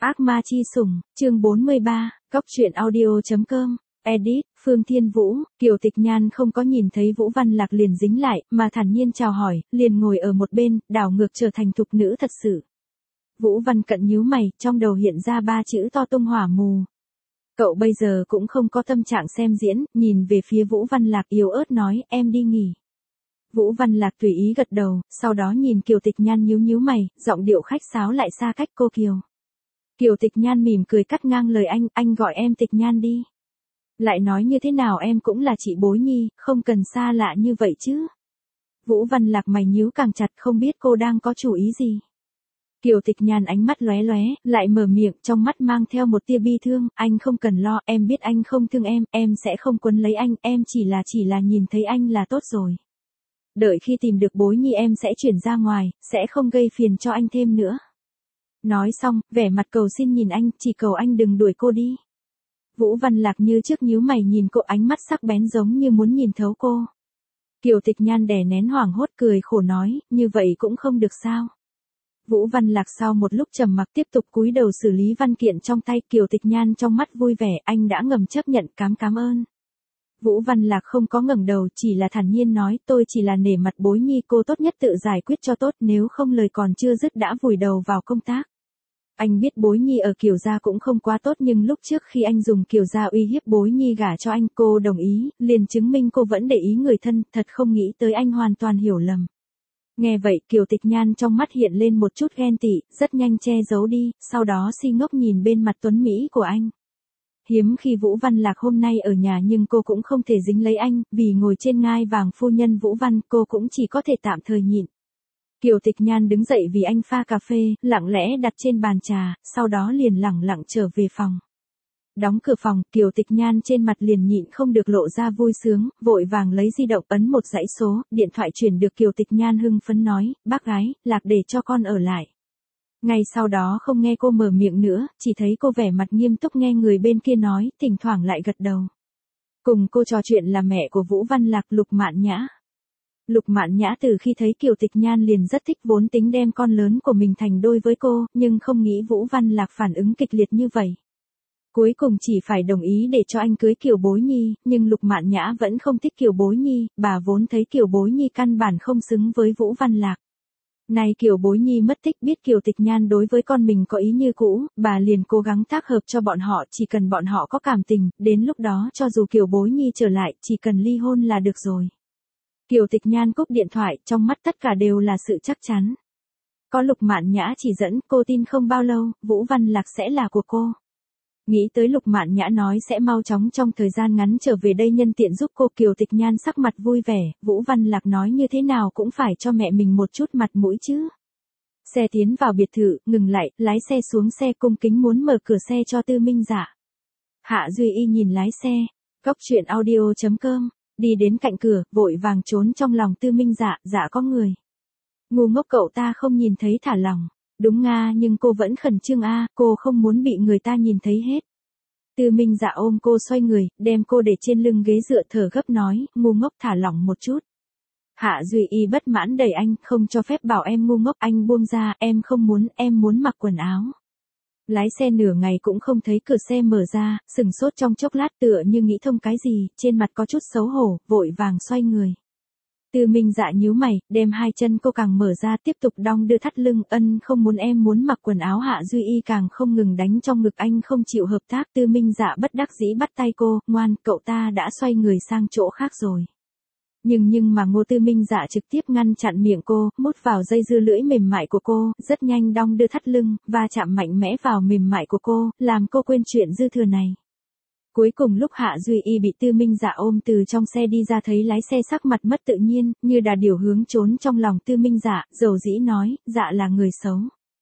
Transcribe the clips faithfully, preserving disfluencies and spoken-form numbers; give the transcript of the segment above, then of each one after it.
Ác ma chi sủng, chương bốn mươi ba, cóc truyện audio.com, edit, Phương Thiên Vũ. Kiều Tịch Nhan không có nhìn thấy Vũ Văn Lạc liền dính lại, mà thản nhiên chào hỏi, liền ngồi ở một bên, đảo ngược trở thành thục nữ thật sự. Vũ Văn Cận nhíu mày, trong đầu hiện ra ba chữ to tung hỏa mù. Cậu bây giờ cũng không có tâm trạng xem diễn, nhìn về phía Vũ Văn Lạc yếu ớt nói, em đi nghỉ. Vũ Văn Lạc tùy ý gật đầu, sau đó nhìn Kiều Tịch Nhan nhíu nhíu mày, giọng điệu khách sáo lại xa cách cô Kiều. Kiều Tịch Nhan mỉm cười cắt ngang lời anh, anh gọi em Tịch Nhan đi. Lại nói như thế nào em cũng là chị Bối Nhi, không cần xa lạ như vậy chứ. Vũ Văn Lạc mày nhíu càng chặt, không biết cô đang có chủ ý gì. Kiều Tịch Nhan ánh mắt lóe lóe, lại mở miệng, trong mắt mang theo một tia bi thương, anh không cần lo, em biết anh không thương em, em sẽ không quấn lấy anh, em chỉ là chỉ là nhìn thấy anh là tốt rồi. Đợi khi tìm được Bối Nhi em sẽ chuyển ra ngoài, sẽ không gây phiền cho anh thêm nữa. Nói xong, vẻ mặt cầu xin nhìn anh, chỉ cầu anh đừng đuổi cô đi. Vũ Văn Lạc như trước nhíu mày nhìn cô, ánh mắt sắc bén giống như muốn nhìn thấu cô. Kiều Tịch Nhan đè nén hoảng hốt cười khổ nói, như vậy cũng không được sao. Vũ Văn Lạc sau một lúc trầm mặc tiếp tục cúi đầu xử lý văn kiện trong tay. Kiều Tịch Nhan trong mắt vui vẻ, anh đã ngầm chấp nhận, cám cám ơn. Vũ Văn Lạc không có ngẩng đầu, chỉ là thản nhiên nói, tôi chỉ là nể mặt Bối Nhi, cô tốt nhất tự giải quyết cho tốt, nếu không lời còn chưa dứt đã vùi đầu vào công tác. Anh biết Bối Nhi ở Kiều gia cũng không quá tốt, nhưng lúc trước khi anh dùng Kiều gia uy hiếp Bối Nhi gả cho anh, cô đồng ý, liền chứng minh cô vẫn để ý người thân, thật không nghĩ tới anh hoàn toàn hiểu lầm. Nghe vậy, Kiều Tịch Nhan trong mắt hiện lên một chút ghen tị, rất nhanh che giấu đi, sau đó si ngốc nhìn bên mặt tuấn Mỹ của anh. Hiếm khi Vũ Văn Lạc hôm nay ở nhà nhưng cô cũng không thể dính lấy anh, vì ngồi trên ngai vàng phu nhân Vũ Văn, cô cũng chỉ có thể tạm thời nhịn. Kiều Tịch Nhan đứng dậy vì anh pha cà phê, lặng lẽ đặt trên bàn trà, sau đó liền lẳng lặng trở về phòng. Đóng cửa phòng, Kiều Tịch Nhan trên mặt liền nhịn không được lộ ra vui sướng, vội vàng lấy di động ấn một dãy số, điện thoại chuyển được. Kiều Tịch Nhan hưng phấn nói, bác gái, Lạc để cho con ở lại. Ngay sau đó không nghe cô mở miệng nữa, chỉ thấy cô vẻ mặt nghiêm túc nghe người bên kia nói, thỉnh thoảng lại gật đầu. Cùng cô trò chuyện là mẹ của Vũ Văn Lạc, Lục Mạn Nhã. Lục Mạn Nhã từ khi thấy Kiều Tịch Nhan liền rất thích, vốn tính đem con lớn của mình thành đôi với cô, nhưng không nghĩ Vũ Văn Lạc phản ứng kịch liệt như vậy. Cuối cùng chỉ phải đồng ý để cho anh cưới Kiều Bối Nhi, nhưng Lục Mạn Nhã vẫn không thích Kiều Bối Nhi, bà vốn thấy Kiều Bối Nhi căn bản không xứng với Vũ Văn Lạc. Nay Kiều Bối Nhi mất tích, biết Kiều Tịch Nhan đối với con mình có ý như cũ, bà liền cố gắng tác hợp cho bọn họ, chỉ cần bọn họ có cảm tình, đến lúc đó cho dù Kiều Bối Nhi trở lại, chỉ cần ly hôn là được rồi. Kiều Tịch Nhan cúp điện thoại, trong mắt tất cả đều là sự chắc chắn. Có Lục Mạn Nhã chỉ dẫn, cô tin không bao lâu, Vũ Văn Lạc sẽ là của cô. Nghĩ tới Lục Mạn Nhã nói sẽ mau chóng trong thời gian ngắn trở về đây nhân tiện giúp cô, Kiều Tịch Nhan sắc mặt vui vẻ, Vũ Văn Lạc nói như thế nào cũng phải cho mẹ mình một chút mặt mũi chứ. Xe tiến vào biệt thự, ngừng lại, lái xe xuống xe cung kính muốn mở cửa xe cho Tư Minh Dạ. Hạ Duy Y nhìn lái xe, cóc truyện audio.com, đi đến cạnh cửa, vội vàng trốn trong lòng Tư Minh Dạ, dạ có người. Ngu ngốc cậu ta không nhìn thấy thả lòng. Đúng nga, nhưng cô vẫn khẩn trương a, à, cô không muốn bị người ta nhìn thấy hết. Tư Minh Dạ ôm cô xoay người, đem cô để trên lưng ghế dựa thở gấp nói, ngu ngốc thả lỏng một chút. Hạ Duy Y bất mãn đẩy anh, không cho phép bảo em ngu ngốc, anh buông ra, em không muốn, em muốn mặc quần áo. Lái xe nửa ngày cũng không thấy cửa xe mở ra, sừng sốt trong chốc lát tựa như nghĩ thông cái gì, trên mặt có chút xấu hổ, vội vàng xoay người. Tư Minh Dạ nhíu mày, đem hai chân cô càng mở ra tiếp tục đong đưa thắt lưng, ân không muốn em muốn mặc quần áo. Hạ Duy Y càng không ngừng đánh trong ngực anh không chịu hợp tác. Tư Minh Dạ bất đắc dĩ bắt tay cô, ngoan, cậu ta đã xoay người sang chỗ khác rồi. Nhưng nhưng mà Ngô Tư Minh Dạ trực tiếp ngăn chặn miệng cô, mút vào dây dưa lưỡi mềm mại của cô, rất nhanh đong đưa thắt lưng, và chạm mạnh mẽ vào mềm mại của cô, làm cô quên chuyện dư thừa này. Cuối cùng lúc Hạ Duy Y bị Tư Minh Dạ ôm từ trong xe đi ra thấy lái xe sắc mặt mất tự nhiên, như đà điểu hướng trốn trong lòng Tư Minh Dạ, dầu dĩ nói, dạ là người xấu.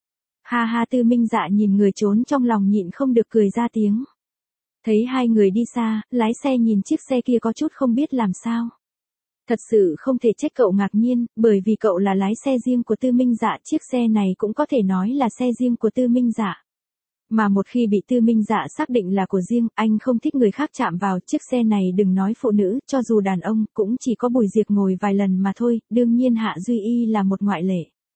Ha ha, Tư Minh Dạ nhìn người trốn trong lòng nhịn không được cười ra tiếng. Thấy hai người đi xa, lái xe nhìn chiếc xe kia có chút không biết làm sao. Thật sự không thể trách cậu ngạc nhiên, bởi vì cậu là lái xe riêng của Tư Minh Dạ, chiếc xe này cũng có thể nói là xe riêng của Tư Minh Dạ. Mà một khi bị Tư Minh Dạ xác định là của riêng, anh không thích người khác chạm vào, chiếc xe này đừng nói phụ nữ, cho dù đàn ông, cũng chỉ có Bùi Diệp ngồi vài lần mà thôi, đương nhiên Hạ Duy Y là một ngoại lệ.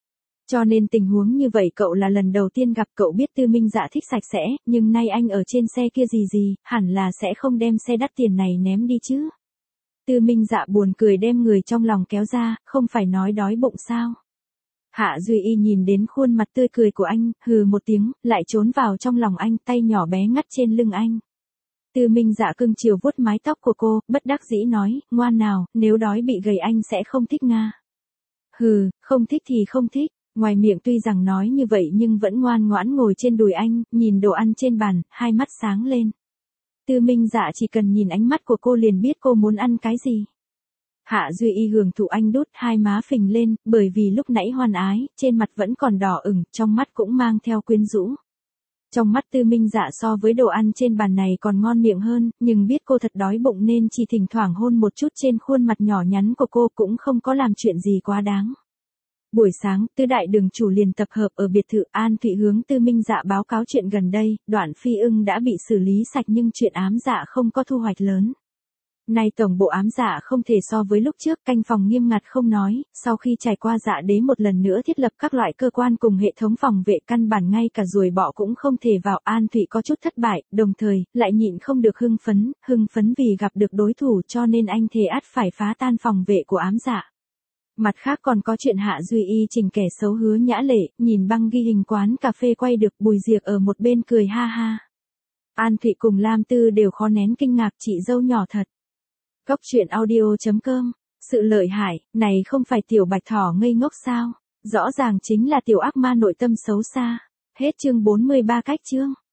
Cho nên tình huống như vậy cậu là lần đầu tiên gặp. Cậu biết Tư Minh Dạ thích sạch sẽ, nhưng nay anh ở trên xe kia gì gì, hẳn là sẽ không đem xe đắt tiền này ném đi chứ. Tư Minh Dạ buồn cười đem người trong lòng kéo ra, không phải nói đói bụng sao. Hạ Duy Y nhìn đến khuôn mặt tươi cười của anh, hừ một tiếng, lại trốn vào trong lòng anh, tay nhỏ bé ngắt trên lưng anh. Tư Minh Dạ cưng chiều vuốt mái tóc của cô, bất đắc dĩ nói, ngoan nào, nếu đói bị gầy anh sẽ không thích Nga. Hừ, không thích thì không thích. Ngoài miệng tuy rằng nói như vậy nhưng vẫn ngoan ngoãn ngồi trên đùi anh, nhìn đồ ăn trên bàn, hai mắt sáng lên. Tư Minh Dạ chỉ cần nhìn ánh mắt của cô liền biết cô muốn ăn cái gì. Hạ Duy Y hưởng thụ anh đút hai má phình lên, bởi vì lúc nãy hoan ái, trên mặt vẫn còn đỏ ửng, trong mắt cũng mang theo quyến rũ. Trong mắt Tư Minh Dạ so với đồ ăn trên bàn này còn ngon miệng hơn, nhưng biết cô thật đói bụng nên chỉ thỉnh thoảng hôn một chút trên khuôn mặt nhỏ nhắn của cô, cũng không có làm chuyện gì quá đáng. Buổi sáng, Tư đại đường chủ liền tập hợp ở biệt thự. An Thụy hướng Tư Minh Dạ báo cáo chuyện gần đây, Đoạn Phi Ưng đã bị xử lý sạch nhưng chuyện ám dạ không có thu hoạch lớn. Nay tổng bộ ám dạ không thể so với lúc trước, canh phòng nghiêm ngặt không nói, sau khi trải qua dạ đế một lần nữa thiết lập các loại cơ quan cùng hệ thống phòng vệ, căn bản ngay cả ruồi bọ cũng không thể vào. An Thụy có chút thất bại, đồng thời, lại nhịn không được hưng phấn, hưng phấn vì gặp được đối thủ cho nên anh thề ắt phải phá tan phòng vệ của ám dạ. Mặt khác còn có chuyện Hạ Duy Y chỉnh kẻ xấu Hứa Nhã Lệ, nhìn băng ghi hình quán cà phê quay được, Bùi Diệc ở một bên cười ha ha. An Thụy cùng Lam Tư đều khó nén kinh ngạc, chị dâu nhỏ thật. Cóc truyện audio chấm com, sự lợi hại, này không phải tiểu bạch thỏ ngây ngốc sao, rõ ràng chính là tiểu ác ma nội tâm xấu xa. Hết chương bốn mươi ba cách chương.